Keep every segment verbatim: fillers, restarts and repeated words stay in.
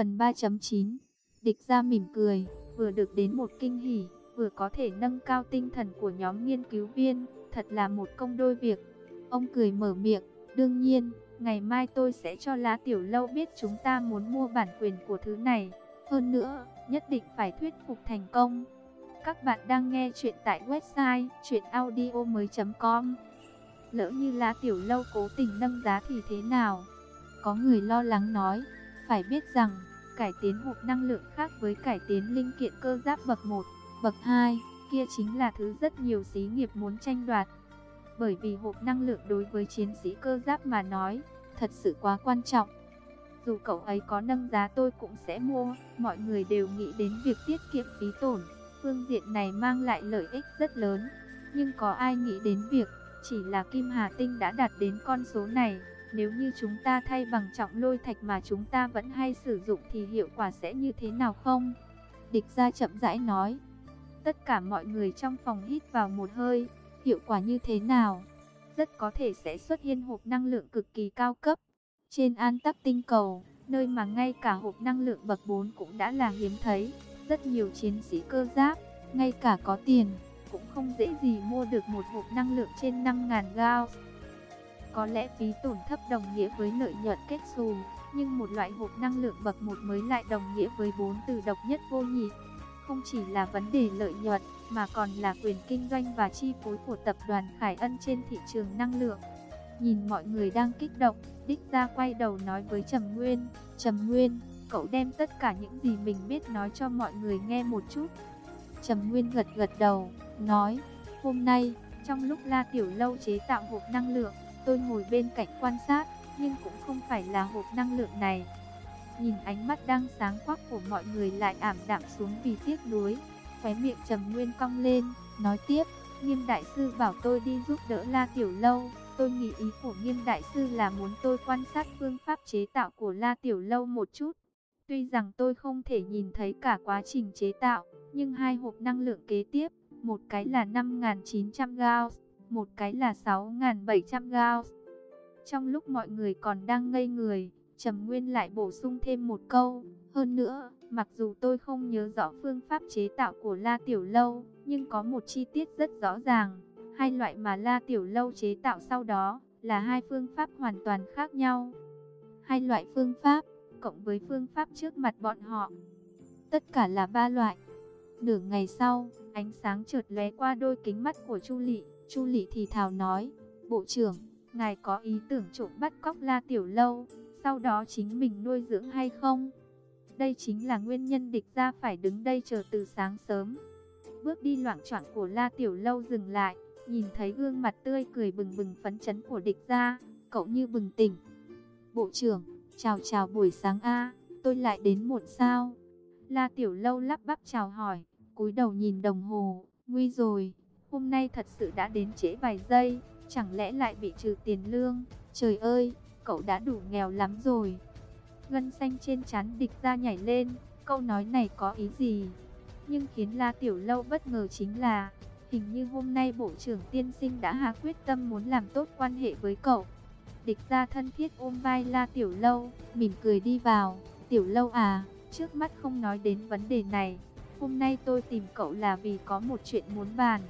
Phần ba chấm chín. Địch Gia mỉm cười, vừa được đến một kinh hỉ, vừa có thể nâng cao tinh thần của nhóm nghiên cứu viên, thật là một công đôi việc. Ông cười mở miệng, đương nhiên, ngày mai tôi sẽ cho La Tiểu Lâu biết chúng ta muốn mua bản quyền của thứ này. Hơn nữa, nhất định phải thuyết phục thành công. Các bạn đang nghe chuyện tại website truyện audio mới chấm com. Lỡ như La Tiểu Lâu cố tình nâng giá thì thế nào? Có người lo lắng nói, phải biết rằng, cải tiến hộp năng lượng khác với cải tiến linh kiện cơ giáp bậc một, bậc hai, kia chính là thứ rất nhiều xí nghiệp muốn tranh đoạt. Bởi vì hộp năng lượng đối với chiến sĩ cơ giáp mà nói, thật sự quá quan trọng. Dù cậu ấy có nâng giá tôi cũng sẽ mua, mọi người đều nghĩ đến việc tiết kiệm phí tổn, phương diện này mang lại lợi ích rất lớn. Nhưng có ai nghĩ đến việc, chỉ là Kim Hà Tinh đã đạt đến con số này, nếu như chúng ta thay bằng trọng lôi thạch mà chúng ta vẫn hay sử dụng thì hiệu quả sẽ như thế nào không? Địch Gia chậm rãi nói. Tất cả mọi người trong phòng hít vào một hơi, hiệu quả như thế nào? Rất có thể sẽ xuất hiện hộp năng lượng cực kỳ cao cấp. Trên An Tắc tinh cầu, nơi mà ngay cả hộp năng lượng bậc bốn cũng đã là hiếm thấy, rất nhiều chiến sĩ cơ giáp, ngay cả có tiền, cũng không dễ gì mua được một hộp năng lượng trên năm nghìn Gauss. Có lẽ phí tổn thấp đồng nghĩa với lợi nhuận kết xù, nhưng một loại hộp năng lượng bậc một mới lại đồng nghĩa với bốn từ độc nhất vô nhị. Không chỉ là vấn đề lợi nhuận, mà còn là quyền kinh doanh và chi phối của tập đoàn Khải Ân trên thị trường năng lượng. Nhìn mọi người đang kích động, Đích Gia quay đầu nói với Trầm Nguyên, Trầm Nguyên, cậu đem tất cả những gì mình biết nói cho mọi người nghe một chút. Trầm Nguyên gật gật đầu, nói, hôm nay, trong lúc La Tiểu Lâu chế tạo hộp năng lượng, tôi ngồi bên cạnh quan sát, nhưng cũng không phải là hộp năng lượng này. Nhìn ánh mắt đang sáng quắc của mọi người lại ảm đạm xuống vì tiếc nuối, khóe miệng Trầm Nguyên cong lên, nói tiếp, Nghiêm đại sư bảo tôi đi giúp đỡ La Tiểu Lâu, tôi nghĩ ý của Nghiêm đại sư là muốn tôi quan sát phương pháp chế tạo của La Tiểu Lâu một chút. Tuy rằng tôi không thể nhìn thấy cả quá trình chế tạo, nhưng hai hộp năng lượng kế tiếp, một cái là năm nghìn chín trăm Gauss, một cái là sáu nghìn bảy trăm Gauss. Trong lúc mọi người còn đang ngây người, Trầm Nguyên lại bổ sung thêm một câu, hơn nữa, mặc dù tôi không nhớ rõ phương pháp chế tạo của La Tiểu Lâu, nhưng có một chi tiết rất rõ ràng, hai loại mà La Tiểu Lâu chế tạo sau đó, là hai phương pháp hoàn toàn khác nhau. Hai loại phương pháp, cộng với phương pháp trước mặt bọn họ, tất cả là ba loại. Nửa ngày sau, ánh sáng chợt lóe qua đôi kính mắt của Chu Lị, Chu Lị thì thào nói, Bộ trưởng, ngài có ý tưởng trộm bắt cóc La Tiểu Lâu, sau đó chính mình nuôi dưỡng hay không? Đây chính là nguyên nhân Địch Gia phải đứng đây chờ từ sáng sớm. Bước đi loạng choạng của La Tiểu Lâu dừng lại, nhìn thấy gương mặt tươi cười bừng bừng phấn chấn của Địch Gia, cậu như bừng tỉnh. Bộ trưởng, chào chào buổi sáng a, tôi lại đến muộn sao? La Tiểu Lâu lắp bắp chào hỏi, cúi đầu nhìn đồng hồ, nguy rồi, hôm nay thật sự đã đến trễ vài giây, chẳng lẽ lại bị trừ tiền lương? Trời ơi, cậu đã đủ nghèo lắm rồi. Gân xanh trên trán Địch Gia nhảy lên, câu nói này có ý gì? Nhưng khiến La Tiểu Lâu bất ngờ chính là, hình như hôm nay Bộ trưởng tiên sinh đã hạ quyết tâm muốn làm tốt quan hệ với cậu. Địch Gia thân thiết ôm vai La Tiểu Lâu, mỉm cười đi vào, Tiểu Lâu à, trước mắt không nói đến vấn đề này, hôm nay tôi tìm cậu là vì có một chuyện muốn bàn.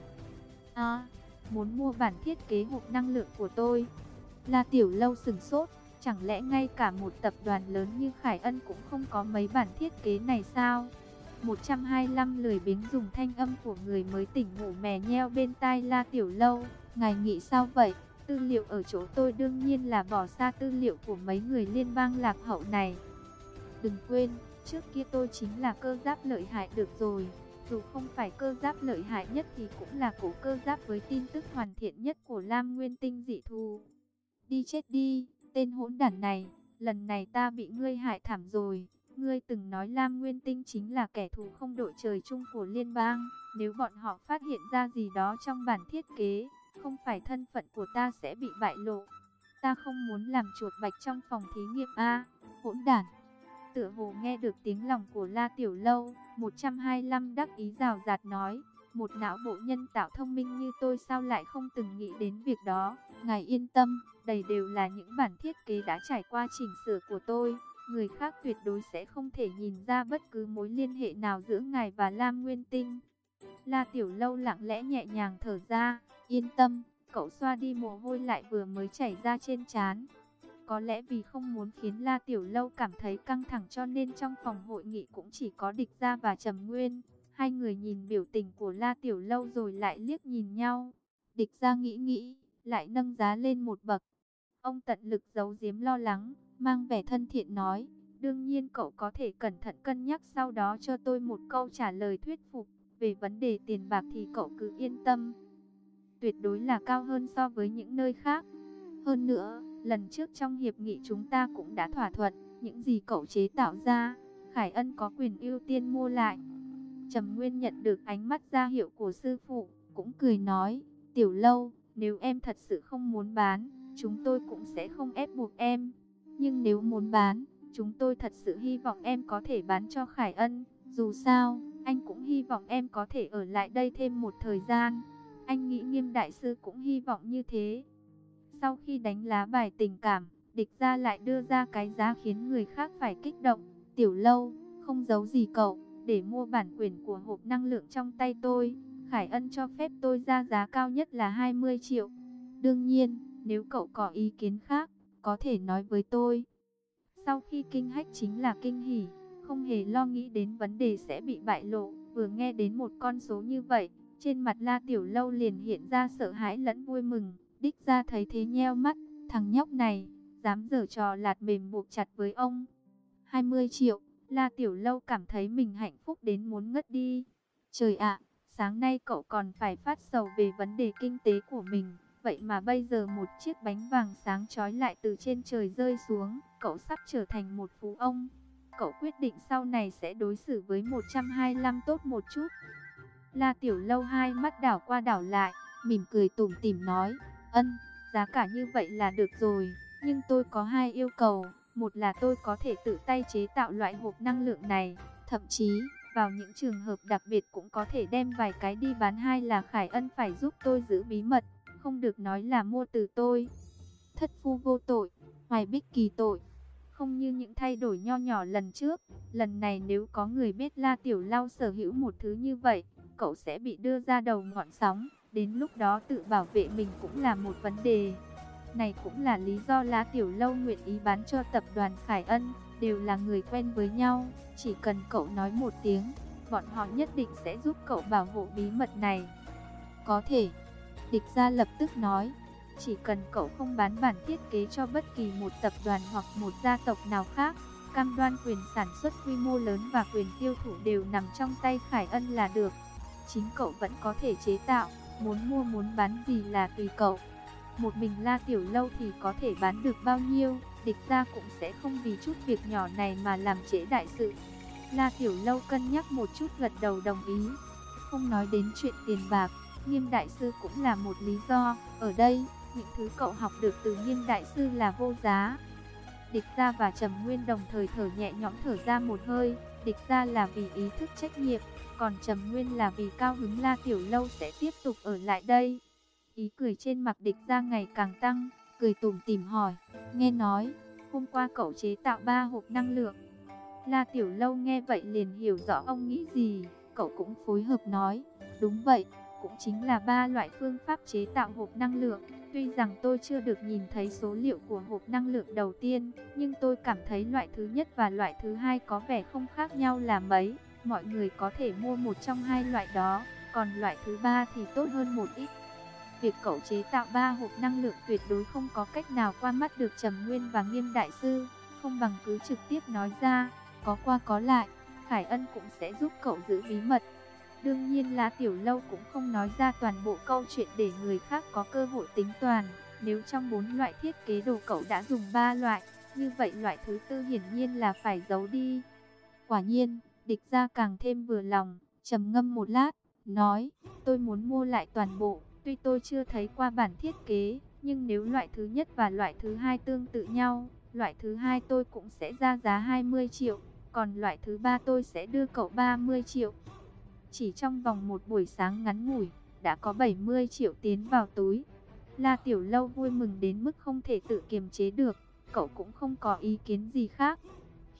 À, muốn mua bản thiết kế hộp năng lượng của tôi. La Tiểu Lâu sửng sốt, chẳng lẽ ngay cả một tập đoàn lớn như Khải Ân cũng không có mấy bản thiết kế này sao? một trăm hai mươi lăm lười biếng dùng thanh âm của người mới tỉnh ngủ mè nheo bên tai La Tiểu Lâu, ngài nghĩ sao vậy? Tư liệu ở chỗ tôi đương nhiên là bỏ xa tư liệu của mấy người liên bang lạc hậu này. Đừng quên, trước kia tôi chính là cơ giáp lợi hại được rồi. Dù không phải cơ giáp lợi hại nhất thì cũng là cổ cơ giáp với tin tức hoàn thiện nhất của Lam Nguyên Tinh dị thù. Đi chết đi, tên hỗn đản này, lần này ta bị ngươi hại thảm rồi. Ngươi từng nói Lam Nguyên Tinh chính là kẻ thù không đội trời chung của liên bang. Nếu bọn họ phát hiện ra gì đó trong bản thiết kế, không phải thân phận của ta sẽ bị bại lộ. Ta không muốn làm chuột bạch trong phòng thí nghiệm a, hỗn đản. Tựa hồ nghe được tiếng lòng của La Tiểu Lâu, một trăm hai mươi lăm đắc ý rào rạt nói, một não bộ nhân tạo thông minh như tôi sao lại không từng nghĩ đến việc đó. Ngài yên tâm, đầy đều là những bản thiết kế đã trải qua chỉnh sửa của tôi, người khác tuyệt đối sẽ không thể nhìn ra bất cứ mối liên hệ nào giữa ngài và Lam Nguyên Tinh. La Tiểu Lâu lặng lẽ nhẹ nhàng thở ra, yên tâm, cậu xoa đi mồ hôi lại vừa mới chảy ra trên trán. Có lẽ vì không muốn khiến La Tiểu Lâu cảm thấy căng thẳng cho nên trong phòng hội nghị cũng chỉ có Địch Gia và Trầm Nguyên. Hai người nhìn biểu tình của La Tiểu Lâu rồi lại liếc nhìn nhau. Địch Gia nghĩ nghĩ, lại nâng giá lên một bậc. Ông tận lực giấu giếm lo lắng, mang vẻ thân thiện nói, đương nhiên cậu có thể cẩn thận cân nhắc sau đó cho tôi một câu trả lời thuyết phục. Về vấn đề tiền bạc thì cậu cứ yên tâm, tuyệt đối là cao hơn so với những nơi khác. Hơn nữa, lần trước trong hiệp nghị chúng ta cũng đã thỏa thuận, những gì cậu chế tạo ra, Khải Ân có quyền ưu tiên mua lại. Trầm Nguyên nhận được ánh mắt ra hiệu của sư phụ, cũng cười nói, Tiểu Lâu, nếu em thật sự không muốn bán, chúng tôi cũng sẽ không ép buộc em. Nhưng nếu muốn bán, chúng tôi thật sự hy vọng em có thể bán cho Khải Ân. Dù sao, anh cũng hy vọng em có thể ở lại đây thêm một thời gian. Anh nghĩ Nghiêm đại sư cũng hy vọng như thế. Sau khi đánh lá bài tình cảm, Địch Gia lại đưa ra cái giá khiến người khác phải kích động. Tiểu Lâu, không giấu gì cậu, để mua bản quyền của hộp năng lượng trong tay tôi, Khải Ân cho phép tôi ra giá cao nhất là hai mươi triệu. Đương nhiên, nếu cậu có ý kiến khác, có thể nói với tôi. Sau khi kinh hách chính là kinh hỉ, không hề lo nghĩ đến vấn đề sẽ bị bại lộ. Vừa nghe đến một con số như vậy, trên mặt La Tiểu Lâu liền hiện ra sợ hãi lẫn vui mừng. Đích Gia thấy thế nheo mắt, thằng nhóc này, dám giở trò lạt mềm buộc chặt với ông. hai mươi triệu, La Tiểu Lâu cảm thấy mình hạnh phúc đến muốn ngất đi. Trời ạ, sáng nay cậu còn phải phát sầu về vấn đề kinh tế của mình. Vậy mà bây giờ một chiếc bánh vàng sáng chói lại từ trên trời rơi xuống. Cậu sắp trở thành một phú ông. Cậu quyết định sau này sẽ đối xử với một trăm hai mươi lăm tốt một chút. La Tiểu Lâu hai mắt đảo qua đảo lại, mỉm cười tủm tỉm nói, ân, giá cả như vậy là được rồi, nhưng tôi có hai yêu cầu. Một là tôi có thể tự tay chế tạo loại hộp năng lượng này, thậm chí, vào những trường hợp đặc biệt cũng có thể đem vài cái đi bán. Hai là Khải Ân phải giúp tôi giữ bí mật, không được nói là mua từ tôi. Thất phu vô tội, Hoài Bích kỳ tội. Không như những thay đổi nho nhỏ lần trước, lần này nếu có người biết La Tiểu Lâu sở hữu một thứ như vậy, cậu sẽ bị đưa ra đầu ngọn sóng. Đến lúc đó tự bảo vệ mình cũng là một vấn đề. Này cũng là lý do La Tiểu Lâu nguyện ý bán cho tập đoàn Khải Ân, đều là người quen với nhau. Chỉ cần cậu nói một tiếng, bọn họ nhất định sẽ giúp cậu bảo hộ bí mật này. Có thể, Địch Gia lập tức nói, chỉ cần cậu không bán bản thiết kế cho bất kỳ một tập đoàn hoặc một gia tộc nào khác, cam đoan quyền sản xuất quy mô lớn và quyền tiêu thụ đều nằm trong tay Khải Ân là được. Chính cậu vẫn có thể chế tạo, muốn mua muốn bán gì là tùy cậu. Một mình La Tiểu Lâu thì có thể bán được bao nhiêu, Địch Gia cũng sẽ không vì chút việc nhỏ này mà làm trễ đại sự. La Tiểu Lâu cân nhắc một chút gật đầu đồng ý. Không nói đến chuyện tiền bạc, Nghiêm đại sư cũng là một lý do. Ở đây, những thứ cậu học được từ Nghiêm đại sư là vô giá. Địch Gia và Trầm Nguyên đồng thời thở nhẹ nhõm thở ra một hơi. Địch Gia là vì ý thức trách nhiệm, còn Trầm Nguyên là vì cao hứng La Tiểu Lâu sẽ tiếp tục ở lại đây. Ý cười trên mặt Địch Gia ngày càng tăng, cười tủm tỉm hỏi, nghe nói, hôm qua cậu chế tạo ba hộp năng lượng. La Tiểu Lâu nghe vậy liền hiểu rõ ông nghĩ gì, cậu cũng phối hợp nói, đúng vậy, cũng chính là ba loại phương pháp chế tạo hộp năng lượng. Tuy rằng tôi chưa được nhìn thấy số liệu của hộp năng lượng đầu tiên, nhưng tôi cảm thấy loại thứ nhất và loại thứ hai có vẻ không khác nhau là mấy. Mọi người có thể mua một trong hai loại đó, còn loại thứ ba thì tốt hơn một ít. Việc cậu chế tạo ba hộp năng lượng tuyệt đối không có cách nào qua mắt được Trầm Nguyên và Nghiêm đại sư, không bằng cứ trực tiếp nói ra, có qua có lại, Khải Ân cũng sẽ giúp cậu giữ bí mật. Đương nhiên La Tiểu Lâu cũng không nói ra toàn bộ câu chuyện để người khác có cơ hội tính toán. Nếu trong bốn loại thiết kế đồ cậu đã dùng ba loại, như vậy loại thứ tư hiển nhiên là phải giấu đi. Quả nhiên, Địch Gia càng thêm vừa lòng, trầm ngâm một lát, nói, tôi muốn mua lại toàn bộ. Tuy tôi chưa thấy qua bản thiết kế, nhưng nếu loại thứ nhất và loại thứ hai tương tự nhau, loại thứ hai tôi cũng sẽ ra giá hai mươi triệu, còn loại thứ ba tôi sẽ đưa cậu ba mươi triệu. Chỉ trong vòng một buổi sáng ngắn ngủi, đã có bảy mươi triệu tiến vào túi. La Tiểu Lâu vui mừng đến mức không thể tự kiềm chế được, cậu cũng không có ý kiến gì khác.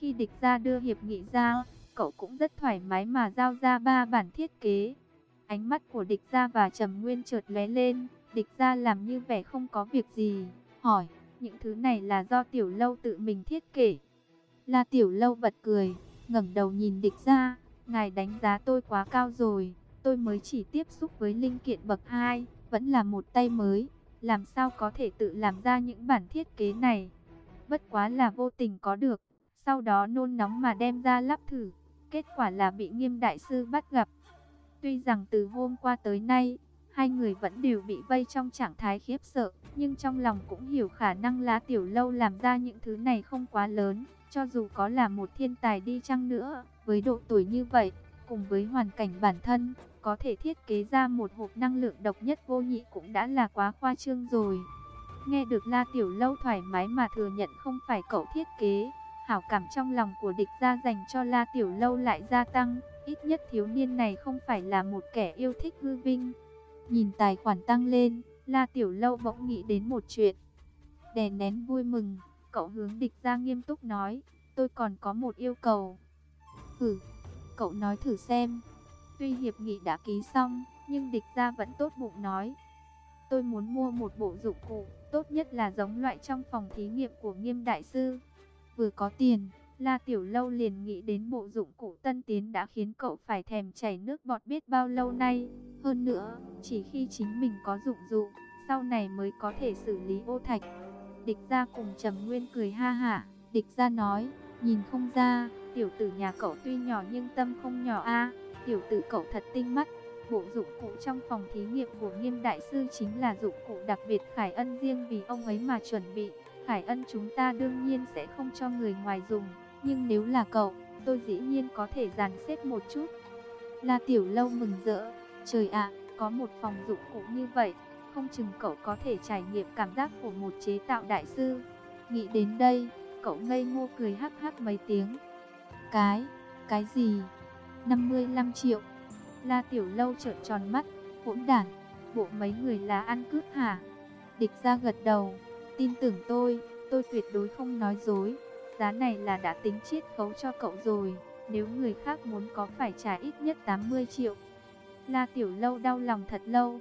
Khi địch gia đưa hiệp nghị ra, cậu cũng rất thoải mái mà giao ra ba bản thiết kế. Ánh mắt của địch gia và Trầm Nguyên chợt lóe lên, địch gia làm như vẻ không có việc gì, hỏi, những thứ này là do Tiểu Lâu tự mình thiết kế. La Tiểu Lâu bật cười, ngẩng đầu nhìn địch gia, ngài đánh giá tôi quá cao rồi, tôi mới chỉ tiếp xúc với linh kiện bậc hai, vẫn là một tay mới, làm sao có thể tự làm ra những bản thiết kế này. Bất quá là vô tình có được, sau đó nôn nóng mà đem ra lắp thử, kết quả là bị Nghiêm đại sư bắt gặp. Tuy rằng từ hôm qua tới nay, hai người vẫn đều bị vây trong trạng thái khiếp sợ, nhưng trong lòng cũng hiểu khả năng La Tiểu Lâu làm ra những thứ này không quá lớn. Cho dù có là một thiên tài đi chăng nữa, với độ tuổi như vậy, cùng với hoàn cảnh bản thân, có thể thiết kế ra một hộp năng lượng độc nhất vô nhị cũng đã là quá khoa trương rồi. Nghe được La Tiểu Lâu thoải mái mà thừa nhận không phải cậu thiết kế, hảo cảm trong lòng của địch gia dành cho La Tiểu Lâu lại gia tăng, ít nhất thiếu niên này không phải là một kẻ yêu thích hư vinh. Nhìn tài khoản tăng lên, La Tiểu Lâu bỗng nghĩ đến một chuyện. Đè nén vui mừng, cậu hướng địch gia nghiêm túc nói, tôi còn có một yêu cầu. Hử, cậu nói thử xem. Tuy hiệp nghị đã ký xong, nhưng địch gia vẫn tốt bụng nói, tôi muốn mua một bộ dụng cụ, tốt nhất là giống loại trong phòng thí nghiệm của Nghiêm đại sư. Vừa có tiền, La Tiểu Lâu liền nghĩ đến bộ dụng cụ tân tiến đã khiến cậu phải thèm chảy nước bọt biết bao lâu nay. Hơn nữa, chỉ khi chính mình có dụng dụng, sau này mới có thể xử lý ô thạch. Địch gia cùng Trầm Nguyên cười ha hả. Địch gia nói, nhìn không ra, tiểu tử nhà cậu tuy nhỏ nhưng tâm không nhỏ a. Tiểu tử cậu thật tinh mắt. Bộ dụng cụ trong phòng thí nghiệm của Nghiêm đại sư chính là dụng cụ đặc biệt Khải Ân riêng vì ông ấy mà chuẩn bị. Khải Ân chúng ta đương nhiên sẽ không cho người ngoài dùng, nhưng nếu là cậu, tôi dĩ nhiên có thể dàn xếp một chút. La Tiểu Lâu mừng rỡ, trời ạ, có một phòng dụng cụ như vậy, không chừng cậu có thể trải nghiệm cảm giác của một chế tạo đại sư. Nghĩ đến đây, cậu ngây ngô cười hắc hắc mấy tiếng. Cái, cái gì? năm mươi lăm triệu. La Tiểu Lâu trợn tròn mắt, hỗn đản, bộ mấy người là ăn cướp hả? Địch gia gật đầu, tin tưởng tôi, tôi tuyệt đối không nói dối. Giá này là đã tính chiết khấu cho cậu rồi, nếu người khác muốn có phải trả ít nhất tám mươi triệu. La Tiểu Lâu đau lòng thật lâu.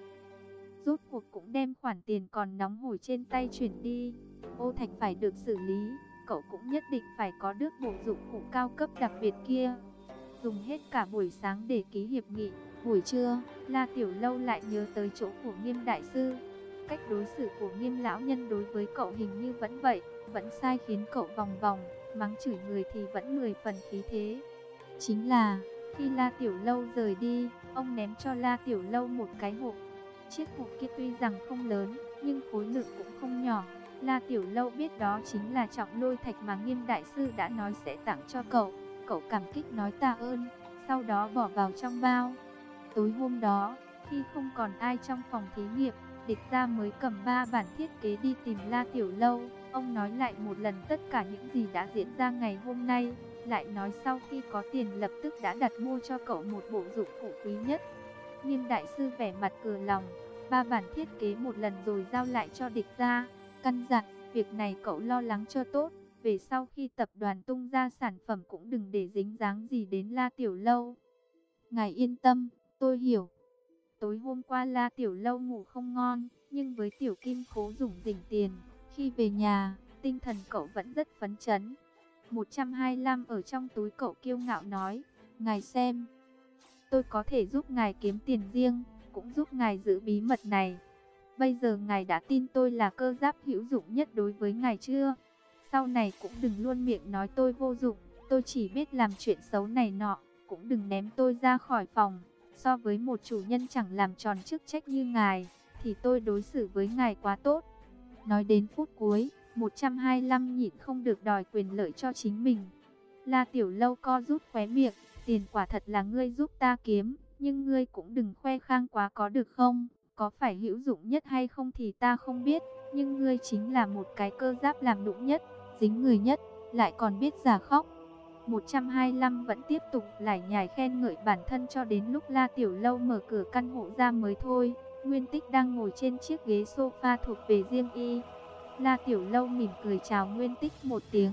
Rốt cuộc cũng đem khoản tiền còn nóng hổi trên tay chuyển đi. Ô thạch phải được xử lý, cậu cũng nhất định phải có được bộ dụng cụ cao cấp đặc biệt kia. Dùng hết cả buổi sáng để ký hiệp nghị, buổi trưa, La Tiểu Lâu lại nhớ tới chỗ của Nghiêm đại sư. Cách đối xử của Nghiêm lão nhân đối với cậu hình như vẫn vậy, vẫn sai khiến cậu vòng vòng, mắng chửi người thì vẫn mười phần khí thế. Chính là, khi La Tiểu Lâu rời đi, ông ném cho La Tiểu Lâu một cái hộp. Chiếc hộp kia tuy rằng không lớn, nhưng khối lượng cũng không nhỏ. La Tiểu Lâu biết đó chính là trọng lôi thạch mà Nghiêm đại sư đã nói sẽ tặng cho cậu. Cậu cảm kích nói tạ ơn, sau đó bỏ vào trong bao. Tối hôm đó, khi không còn ai trong phòng thí nghiệm, địch gia mới cầm ba bản thiết kế đi tìm La Tiểu Lâu. Ông nói lại một lần tất cả những gì đã diễn ra ngày hôm nay, lại nói sau khi có tiền lập tức đã đặt mua cho cậu một bộ dụng cụ quý nhất. Nghiêm đại sư vẻ mặt cửa lòng, ba bản thiết kế một lần rồi giao lại cho địch gia, căn dặn, việc này cậu lo lắng cho tốt, về sau khi tập đoàn tung ra sản phẩm cũng đừng để dính dáng gì đến La Tiểu Lâu. Ngài yên tâm, tôi hiểu. Tối hôm qua La Tiểu Lâu ngủ không ngon, nhưng với Tiểu Kim Khố rủng rỉnh tiền, khi về nhà, tinh thần cậu vẫn rất phấn chấn. một trăm hai mươi lăm ở trong túi cậu kiêu ngạo nói, ngài xem, tôi có thể giúp ngài kiếm tiền riêng, cũng giúp ngài giữ bí mật này. Bây giờ ngài đã tin tôi là cơ giáp hữu dụng nhất đối với ngài chưa? Sau này cũng đừng luôn miệng nói tôi vô dụng, tôi chỉ biết làm chuyện xấu này nọ, cũng đừng ném tôi ra khỏi phòng. So với một chủ nhân chẳng làm tròn chức trách như ngài, thì tôi đối xử với ngài quá tốt. Nói đến phút cuối, một trăm hai mươi lăm nhịn không được đòi quyền lợi cho chính mình. La Tiểu Lâu co rút khóe miệng, tiền quả thật là ngươi giúp ta kiếm, nhưng ngươi cũng đừng khoe khang quá có được không? Có phải hữu dụng nhất hay không thì ta không biết, nhưng ngươi chính là một cái cơ giáp làm nũng nhất, dính người nhất, lại còn biết giả khóc. một trăm hai mươi lăm vẫn tiếp tục lải nhải khen ngợi bản thân cho đến lúc La Tiểu Lâu mở cửa căn hộ ra mới thôi. Nguyên Tích đang ngồi trên chiếc ghế sofa thuộc về riêng y. La Tiểu Lâu mỉm cười chào Nguyên Tích một tiếng,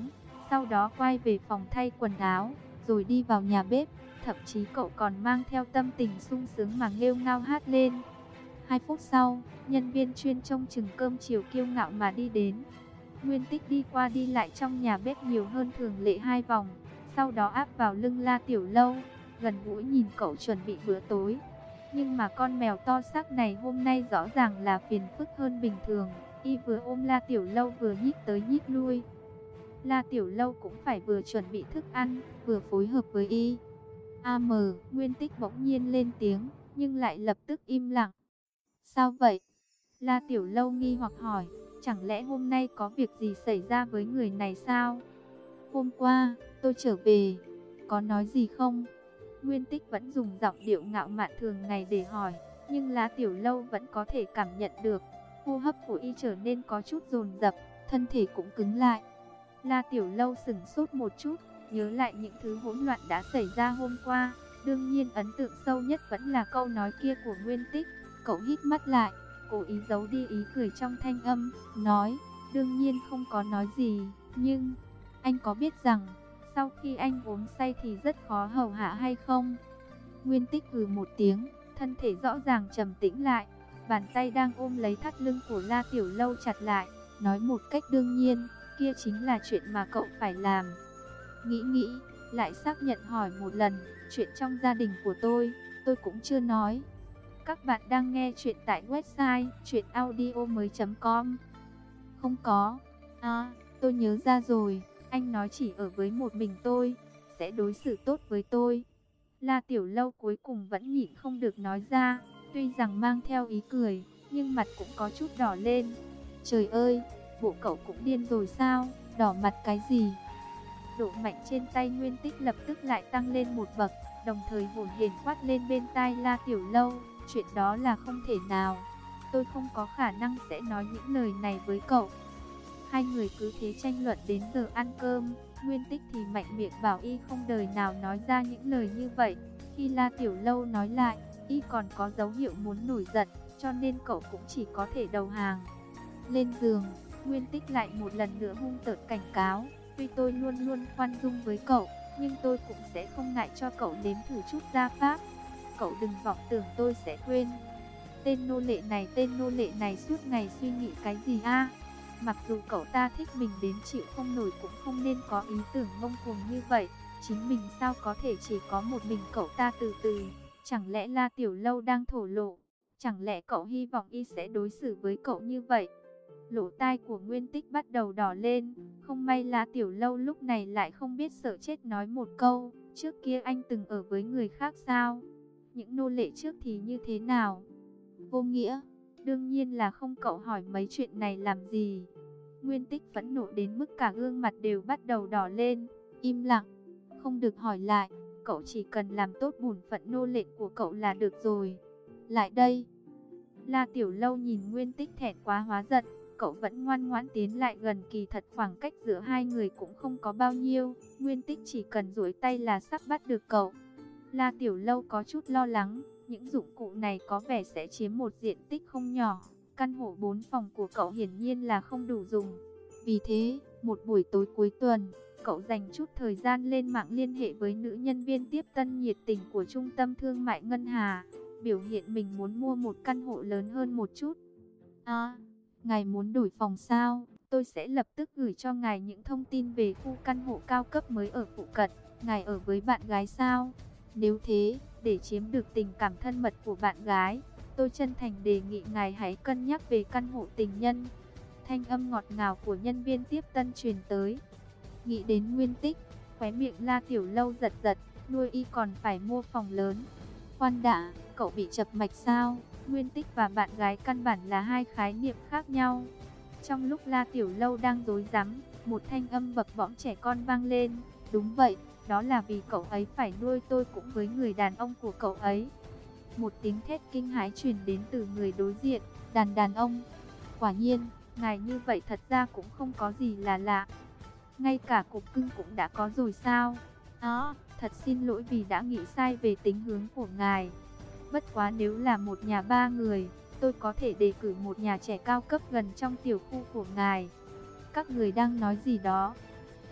Sau đó quay về phòng thay quần áo, rồi đi vào nhà bếp. Thậm chí cậu còn mang theo tâm tình sung sướng mà nghêu ngao hát lên. Hai phút sau, nhân viên chuyên trông chừng cơm chiều kiêu ngạo mà đi đến. Nguyên Tích đi qua đi lại trong nhà bếp nhiều hơn thường lệ hai vòng, sau đó áp vào lưng La Tiểu Lâu, gần gũi nhìn cậu chuẩn bị bữa tối. Nhưng mà con mèo to xác này hôm nay rõ ràng là phiền phức hơn bình thường. Y vừa ôm La Tiểu Lâu vừa nhích tới nhích lui. La Tiểu Lâu cũng phải vừa chuẩn bị thức ăn, vừa phối hợp với Y. A mờ, Nguyên Tích bỗng nhiên lên tiếng, nhưng lại lập tức im lặng. Sao vậy? La Tiểu Lâu nghi hoặc hỏi, chẳng lẽ hôm nay có việc gì xảy ra với người này sao? Hôm qua, tôi trở về, có nói gì không? Nguyên Tích vẫn dùng giọng điệu ngạo mạn thường ngày để hỏi, nhưng La Tiểu Lâu vẫn có thể cảm nhận được. Hô hấp của Y trở nên có chút dồn dập, thân thể cũng cứng lại. La Tiểu Lâu sửng sốt một chút, nhớ lại những thứ hỗn loạn đã xảy ra hôm qua. Đương nhiên ấn tượng sâu nhất vẫn là câu nói kia của Nguyên Tích. Cậu hít mắt lại, cố ý giấu đi ý cười trong thanh âm, nói, đương nhiên không có nói gì, nhưng anh có biết rằng sau khi anh uống say thì rất khó hầu hạ hay không? Nguyên Tích hừ một tiếng, thân thể rõ ràng trầm tĩnh lại, bàn tay đang ôm lấy thắt lưng của La Tiểu Lâu chặt lại, nói một cách đương nhiên, kia chính là chuyện mà cậu phải làm. Nghĩ nghĩ, lại xác nhận hỏi một lần, chuyện trong gia đình của tôi, tôi cũng chưa nói. Các bạn đang nghe chuyện tại website truyện audio mới chấm com. Không có. À, tôi nhớ ra rồi, anh nói chỉ ở với một mình tôi, sẽ đối xử tốt với tôi. La Tiểu Lâu cuối cùng vẫn nhịn không được nói ra, tuy rằng mang theo ý cười, nhưng mặt cũng có chút đỏ lên. Trời ơi, bộ cậu cũng điên rồi sao, đỏ mặt cái gì? Độ mạnh trên tay Nguyên Tích lập tức lại tăng lên một bậc, đồng thời hồn hển quát lên bên tai La Tiểu Lâu, chuyện đó là không thể nào. Tôi không có khả năng sẽ nói những lời này với cậu. Hai người cứ thế tranh luận đến giờ ăn cơm. Nguyên Tích thì mạnh miệng bảo Y không đời nào nói ra những lời như vậy. Khi La Tiểu Lâu nói lại, Y còn có dấu hiệu muốn nổi giận, cho nên cậu cũng chỉ có thể đầu hàng. Lên giường, Nguyên Tích lại một lần nữa hung tợn cảnh cáo, tuy tôi luôn luôn khoan dung với cậu, nhưng tôi cũng sẽ không ngại cho cậu nếm thử chút gia pháp. Cậu đừng vọng tưởng tôi sẽ quên. Tên nô lệ này, tên nô lệ này suốt ngày suy nghĩ cái gì a? Mặc dù cậu ta thích mình đến chịu không nổi cũng không nên có ý tưởng ngông cuồng như vậy. Chính mình sao có thể chỉ có một mình cậu ta từ từ? Chẳng lẽ La Tiểu Lâu đang thổ lộ? Chẳng lẽ cậu hy vọng Y sẽ đối xử với cậu như vậy? Lỗ tai của Nguyên Tích bắt đầu đỏ lên. Không may La Tiểu Lâu lúc này lại không biết sợ chết nói một câu, trước kia anh từng ở với người khác sao? Những nô lệ trước thì như thế nào? Vô nghĩa, đương nhiên là không, cậu hỏi mấy chuyện này làm gì? Nguyên Tích phẫn nộ đến mức cả gương mặt đều bắt đầu đỏ lên, im lặng, không được hỏi lại, cậu chỉ cần làm tốt bổn phận nô lệ của cậu là được rồi. Lại đây. La Tiểu Lâu nhìn Nguyên Tích thẹn quá hóa giận, cậu vẫn ngoan ngoãn tiến lại gần, kỳ thật khoảng cách giữa hai người cũng không có bao nhiêu, Nguyên Tích chỉ cần duỗi tay là sắp bắt được cậu. La Tiểu Lâu có chút lo lắng, những dụng cụ này có vẻ sẽ chiếm một diện tích không nhỏ, căn hộ bốn phòng của cậu hiển nhiên là không đủ dùng. Vì thế, một buổi tối cuối tuần, cậu dành chút thời gian lên mạng liên hệ với nữ nhân viên tiếp tân nhiệt tình của trung tâm thương mại Ngân Hà, biểu hiện mình muốn mua một căn hộ lớn hơn một chút. À, ngài muốn đổi phòng sao? Tôi sẽ lập tức gửi cho ngài những thông tin về khu căn hộ cao cấp mới ở phụ cận. Ngài ở với bạn gái sao? Nếu thế, để chiếm được tình cảm thân mật của bạn gái, tôi chân thành đề nghị ngài hãy cân nhắc về căn hộ tình nhân. Thanh âm ngọt ngào của nhân viên tiếp tân truyền tới. Nghĩ đến Nguyên Tích, khóe miệng La Tiểu Lâu giật giật, nuôi Y còn phải mua phòng lớn. Khoan đã, cậu bị chập mạch sao? Nguyên Tích và bạn gái căn bản là hai khái niệm khác nhau. Trong lúc La Tiểu Lâu đang rối rắm, một thanh âm bập bõm trẻ con vang lên. Đúng vậy, đó là vì cậu ấy phải nuôi tôi cũng với người đàn ông của cậu ấy. Một tiếng thét kinh hãi truyền đến từ người đối diện, đàn đàn ông. Quả nhiên, ngài như vậy thật ra cũng không có gì là lạ. Ngay cả cục cưng cũng đã có rồi sao? Đó, thật xin lỗi vì đã nghĩ sai về tính hướng của ngài. Bất quá nếu là một nhà ba người, tôi có thể đề cử một nhà trẻ cao cấp gần trong tiểu khu của ngài. Các người đang nói gì đó?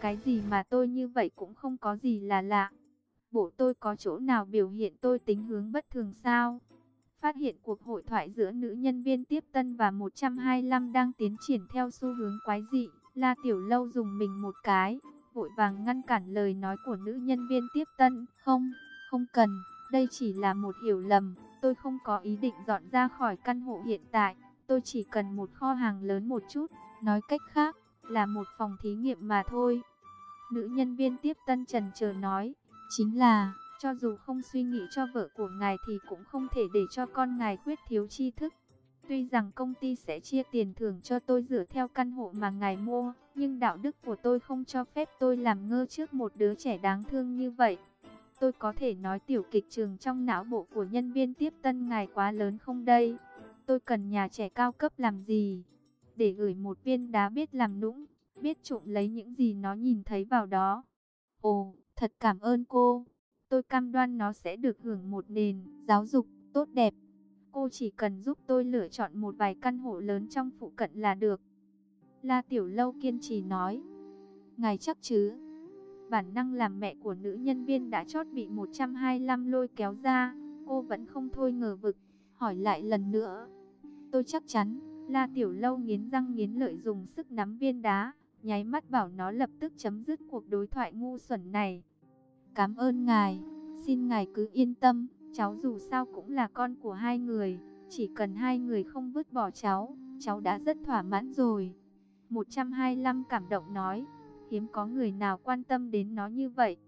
cái gì mà tôi như vậy cũng không có gì là lạ. Bộ tôi có chỗ nào biểu hiện tôi tính hướng bất thường sao? Phát hiện cuộc hội thoại giữa nữ nhân viên tiếp tân và một trăm hai mươi lăm đang tiến triển theo xu hướng quái dị. La Tiểu Lâu dùng mình một cái, vội vàng ngăn cản lời nói của nữ nhân viên tiếp tân. Không, không cần, đây chỉ là một hiểu lầm. Tôi không có ý định dọn ra khỏi căn hộ hiện tại. Tôi chỉ cần một kho hàng lớn một chút. Nói cách khác, là một phòng thí nghiệm mà thôi. Nữ nhân viên tiếp tân trần chờ nói. Chính là, cho dù không suy nghĩ cho vợ của ngài thì cũng không thể để cho con ngài khuyết thiếu tri thức. Tuy rằng công ty sẽ chia tiền thưởng cho tôi dựa theo căn hộ mà ngài mua, nhưng đạo đức của tôi không cho phép tôi làm ngơ trước một đứa trẻ đáng thương như vậy. Tôi có thể nói tiểu kịch trường trong não bộ của nhân viên tiếp tân ngài quá lớn không đây? Tôi cần nhà trẻ cao cấp làm gì? Để gửi một viên đá biết làm nũng, biết trộm lấy những gì nó nhìn thấy vào đó. Ồ, thật cảm ơn cô. Tôi cam đoan nó sẽ được hưởng một nền giáo dục tốt đẹp. Cô chỉ cần giúp tôi lựa chọn một vài căn hộ lớn trong phụ cận là được. La Tiểu Lâu kiên trì nói. Ngài chắc chứ? Bản năng làm mẹ của nữ nhân viên đã chót bị một trăm hai mươi lăm lôi kéo ra. Cô vẫn không thôi ngờ vực, hỏi lại lần nữa. Tôi chắc chắn. La Tiểu Lâu nghiến răng nghiến lợi dùng sức nắm viên đá, nháy mắt bảo nó lập tức chấm dứt cuộc đối thoại ngu xuẩn này. Cảm ơn ngài, xin ngài cứ yên tâm, cháu dù sao cũng là con của hai người, chỉ cần hai người không vứt bỏ cháu, cháu đã rất thỏa mãn rồi. một trăm hai mươi lăm cảm động nói, hiếm có người nào quan tâm đến nó như vậy.